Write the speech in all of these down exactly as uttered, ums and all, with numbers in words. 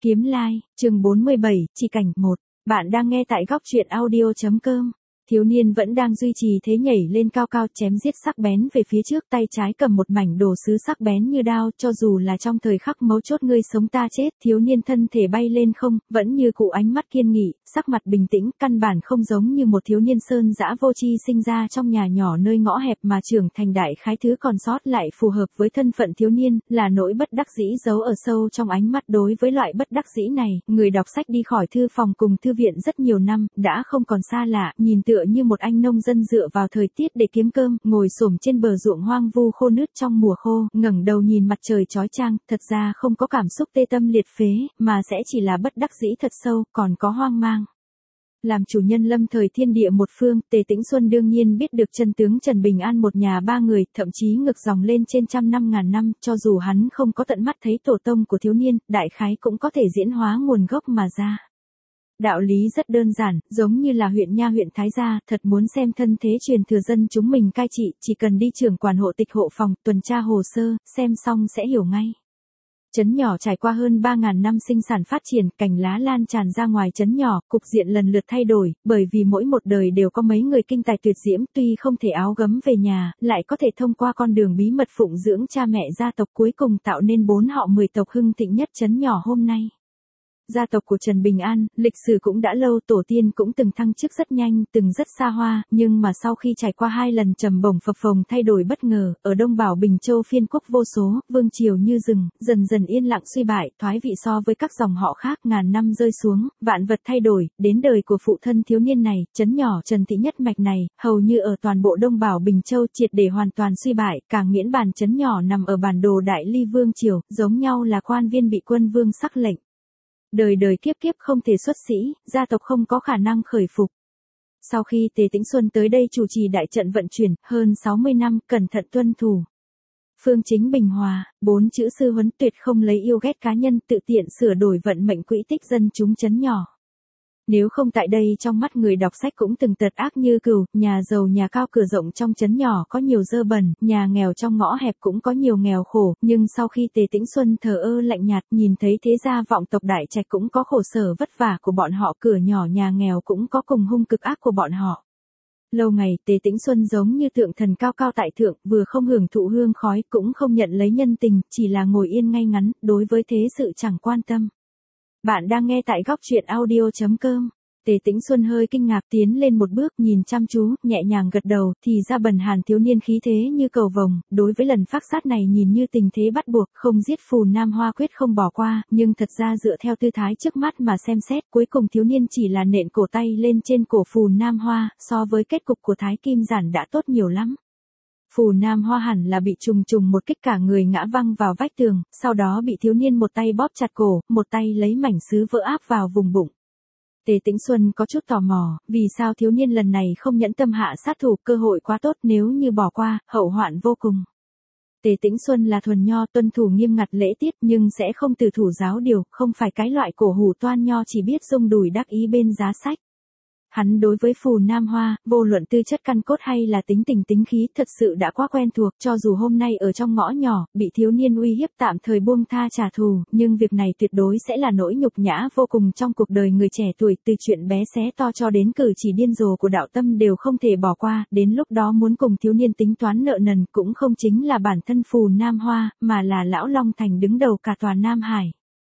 Kiếm Lai, chương bốn mươi bảy, chỉ cảnh một. Bạn đang nghe tại góc truyện audio chấm com. Thiếu niên vẫn đang duy trì thế nhảy lên cao cao chém giết sắc bén về phía trước, tay trái cầm một mảnh đồ sứ sắc bén như đao, cho dù là trong thời khắc mấu chốt ngươi sống ta chết, thiếu niên thân thể bay lên không, vẫn như cụ ánh mắt kiên nghị, sắc mặt bình tĩnh, căn bản không giống như một thiếu niên sơn dã vô tri sinh ra trong nhà nhỏ nơi ngõ hẹp mà trưởng thành đại khái thứ còn sót lại phù hợp với thân phận thiếu niên, là nỗi bất đắc dĩ giấu ở sâu trong ánh mắt. Đối với loại bất đắc dĩ này, người đọc sách đi khỏi thư phòng cùng thư viện rất nhiều năm, đã không còn xa lạ, nhìn tựa như một anh nông dân dựa vào thời tiết để kiếm cơm, ngồi xổm trên bờ ruộng hoang vu khô nứt trong mùa khô, ngẩng đầu nhìn mặt trời chói chang, thật ra không có cảm xúc tê tâm liệt phế, mà sẽ chỉ là bất đắc dĩ thật sâu, còn có hoang mang. Làm chủ nhân lâm thời thiên địa một phương, Tề Tĩnh Xuân đương nhiên biết được chân tướng Trần Bình An một nhà ba người, thậm chí ngược dòng lên trên trăm năm ngàn năm, cho dù hắn không có tận mắt thấy tổ tông của thiếu niên, đại khái cũng có thể diễn hóa nguồn gốc mà ra. Đạo lý rất đơn giản, giống như là huyện nha huyện Thái Gia, thật muốn xem thân thế truyền thừa dân chúng mình cai trị, chỉ cần đi trưởng quản hộ tịch hộ phòng, tuần tra hồ sơ, xem xong sẽ hiểu ngay. Trấn nhỏ trải qua hơn ba ngàn năm sinh sản phát triển, cành lá lan tràn ra ngoài trấn nhỏ, cục diện lần lượt thay đổi, bởi vì mỗi một đời đều có mấy người kinh tài tuyệt diễm, tuy không thể áo gấm về nhà, lại có thể thông qua con đường bí mật phụng dưỡng cha mẹ gia tộc, cuối cùng tạo nên bốn họ mười tộc hưng thịnh nhất trấn nhỏ hôm nay. Gia tộc của Trần Bình An, lịch sử cũng đã lâu, tổ tiên cũng từng thăng chức rất nhanh, từng rất xa hoa, nhưng mà sau khi trải qua hai lần trầm bổng phập phồng thay đổi bất ngờ, ở Đông Bảo Bình Châu phiên quốc vô số, vương triều như rừng, dần dần yên lặng suy bại, thoái vị so với các dòng họ khác, ngàn năm rơi xuống, vạn vật thay đổi, đến đời của phụ thân thiếu niên này, trấn nhỏ Trần Thị nhất mạch này, hầu như ở toàn bộ Đông Bảo Bình Châu triệt để hoàn toàn suy bại, càng miễn bàn trấn nhỏ nằm ở bản đồ Đại Ly vương triều, giống nhau là quan viên bị quân vương sắc lệnh. Đời đời kiếp kiếp không thể xuất sĩ, gia tộc không có khả năng khởi phục. Sau khi Tề Tĩnh Xuân tới đây chủ trì đại trận vận chuyển, hơn sáu mươi năm, cẩn thận tuân thủ. Phương chính bình hòa, bốn chữ sư huấn tuyệt không lấy yêu ghét cá nhân tự tiện sửa đổi vận mệnh quỹ tích dân chúng trấn nhỏ. Nếu không tại đây trong mắt người đọc sách cũng từng tật ác như cừu, nhà giàu nhà cao cửa rộng trong trấn nhỏ có nhiều dơ bẩn, nhà nghèo trong ngõ hẹp cũng có nhiều nghèo khổ, nhưng sau khi Tề Tĩnh Xuân thờ ơ lạnh nhạt, nhìn thấy thế gia vọng tộc đại trạch cũng có khổ sở vất vả của bọn họ, cửa nhỏ nhà nghèo cũng có cùng hung cực ác của bọn họ. Lâu ngày, Tề Tĩnh Xuân giống như tượng thần cao cao tại thượng, vừa không hưởng thụ hương khói, cũng không nhận lấy nhân tình, chỉ là ngồi yên ngay ngắn, đối với thế sự chẳng quan tâm. Bạn đang nghe tại góc truyện audio chấm com. Tề Tĩnh Xuân hơi kinh ngạc tiến lên một bước, nhìn chăm chú, nhẹ nhàng gật đầu, thì ra Bần Hàn thiếu niên khí thế như cầu vồng, đối với lần phác sát này nhìn như tình thế bắt buộc, không giết Phù Nam Hoa quyết không bỏ qua, nhưng thật ra dựa theo tư thái trước mắt mà xem xét, cuối cùng thiếu niên chỉ là nện cổ tay lên trên cổ Phù Nam Hoa, so với kết cục của Thái Kim Giản đã tốt nhiều lắm. Phù Nam Hoa hẳn là bị trùng trùng một kích cả người ngã văng vào vách tường, sau đó bị thiếu niên một tay bóp chặt cổ, một tay lấy mảnh sứ vỡ áp vào vùng bụng. Tề Tĩnh Xuân có chút tò mò, vì sao thiếu niên lần này không nhẫn tâm hạ sát thủ, cơ hội quá tốt, nếu như bỏ qua, hậu hoạn vô cùng. Tề Tĩnh Xuân là thuần nho, tuân thủ nghiêm ngặt lễ tiết, nhưng sẽ không từ thủ giáo điều, không phải cái loại cổ hủ toan nho chỉ biết rung đùi đắc ý bên giá sách. Hắn đối với Phù Nam Hoa, vô luận tư chất căn cốt hay là tính tình tính khí, thật sự đã quá quen thuộc, cho dù hôm nay ở trong ngõ nhỏ, bị thiếu niên uy hiếp tạm thời buông tha trả thù, nhưng việc này tuyệt đối sẽ là nỗi nhục nhã vô cùng trong cuộc đời người trẻ tuổi, từ chuyện bé xé to cho đến cử chỉ điên rồ của đạo tâm đều không thể bỏ qua, đến lúc đó muốn cùng thiếu niên tính toán nợ nần cũng không chính là bản thân Phù Nam Hoa, mà là Lão Long Thành đứng đầu cả tòa Nam Hải.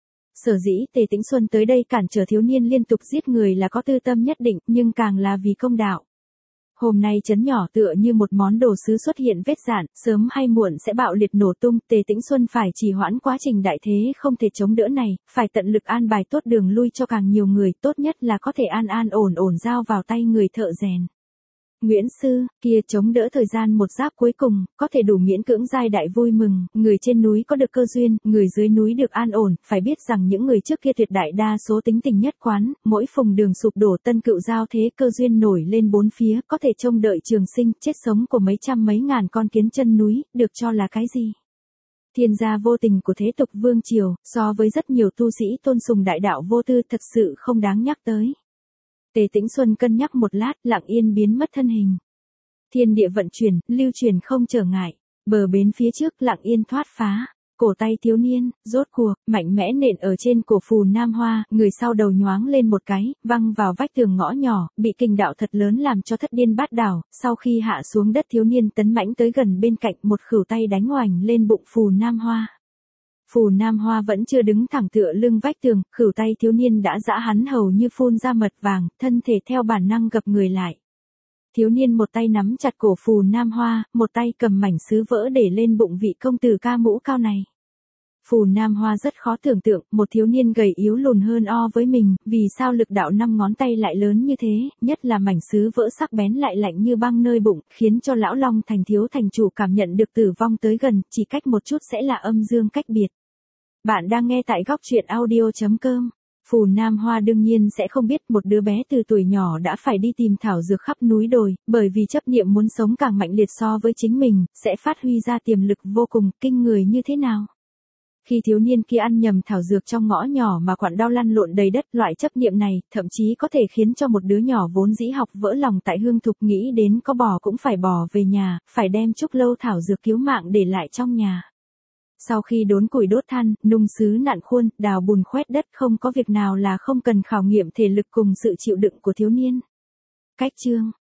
Sở dĩ Tề Tĩnh Xuân tới đây cản trở thiếu niên liên tục giết người là có tư tâm nhất định, nhưng càng là vì công đạo. Hôm nay trấn nhỏ tựa như một món đồ sứ xuất hiện vết rạn, sớm hay muộn sẽ bạo liệt nổ tung, Tề Tĩnh Xuân phải trì hoãn quá trình đại thế không thể chống đỡ này, phải tận lực an bài tốt đường lui cho càng nhiều người, tốt nhất là có thể an an ổn ổn giao vào tay người thợ rèn. Nguyễn Sư, kia chống đỡ thời gian một giáp cuối cùng, có thể đủ miễn cưỡng giai đại vui mừng, người trên núi có được cơ duyên, người dưới núi được an ổn, phải biết rằng những người trước kia tuyệt đại đa số tính tình nhất quán, mỗi phùng đường sụp đổ tân cựu giao thế cơ duyên nổi lên bốn phía, có thể trông đợi trường sinh, chết sống của mấy trăm mấy ngàn con kiến chân núi, được cho là cái gì? Thiên gia vô tình của thế tục vương triều, so với rất nhiều tu sĩ tôn sùng đại đạo vô tư thật sự không đáng nhắc tới. Tề Tĩnh Xuân cân nhắc một lát, lặng yên biến mất thân hình. Thiên địa vận chuyển, lưu truyền không trở ngại, bờ bến phía trước lặng yên thoát phá. Cổ tay thiếu niên, rốt cuộc, mạnh mẽ nện ở trên cổ Phù Nam Hoa, người sau đầu nhoáng lên một cái, văng vào vách tường ngõ nhỏ, bị kình đạo thật lớn làm cho thất điên bát đảo, sau khi hạ xuống đất thiếu niên tấn mãnh tới gần bên cạnh một khửu tay đánh oành lên bụng Phù Nam Hoa. Phù Nam Hoa vẫn chưa đứng thẳng tựa lưng vách tường, khửu tay thiếu niên đã giã hắn hầu như phun ra mật vàng, thân thể theo bản năng gập người lại. Thiếu niên một tay nắm chặt cổ Phù Nam Hoa, một tay cầm mảnh sứ vỡ để lên bụng vị công tử ca mũ cao này. Phù Nam Hoa rất khó tưởng tượng, một thiếu niên gầy yếu lùn hơn o với mình, vì sao lực đạo năm ngón tay lại lớn như thế, nhất là mảnh sứ vỡ sắc bén lại lạnh như băng nơi bụng, khiến cho lão Long Thành thiếu thành chủ cảm nhận được tử vong tới gần, chỉ cách một chút sẽ là âm dương cách biệt. Bạn đang nghe tại góc truyện audio chấm com. Phù Nam Hoa đương nhiên sẽ không biết một đứa bé từ tuổi nhỏ đã phải đi tìm thảo dược khắp núi đồi, bởi vì chấp niệm muốn sống càng mạnh liệt so với chính mình, sẽ phát huy ra tiềm lực vô cùng kinh người như thế nào. Khi thiếu niên kia ăn nhầm thảo dược trong ngõ nhỏ mà quặn đau lăn lộn đầy đất, loại chấp niệm này, thậm chí có thể khiến cho một đứa nhỏ vốn dĩ học vỡ lòng tại Hương Thục nghĩ đến có bò cũng phải bò về nhà, phải đem Trúc Lâu thảo dược cứu mạng để lại trong nhà. Sau khi đốn củi đốt than, nung sứ nặn khuôn, đào bùn khoét đất, không có việc nào là không cần khảo nghiệm thể lực cùng sự chịu đựng của thiếu niên. Cách chương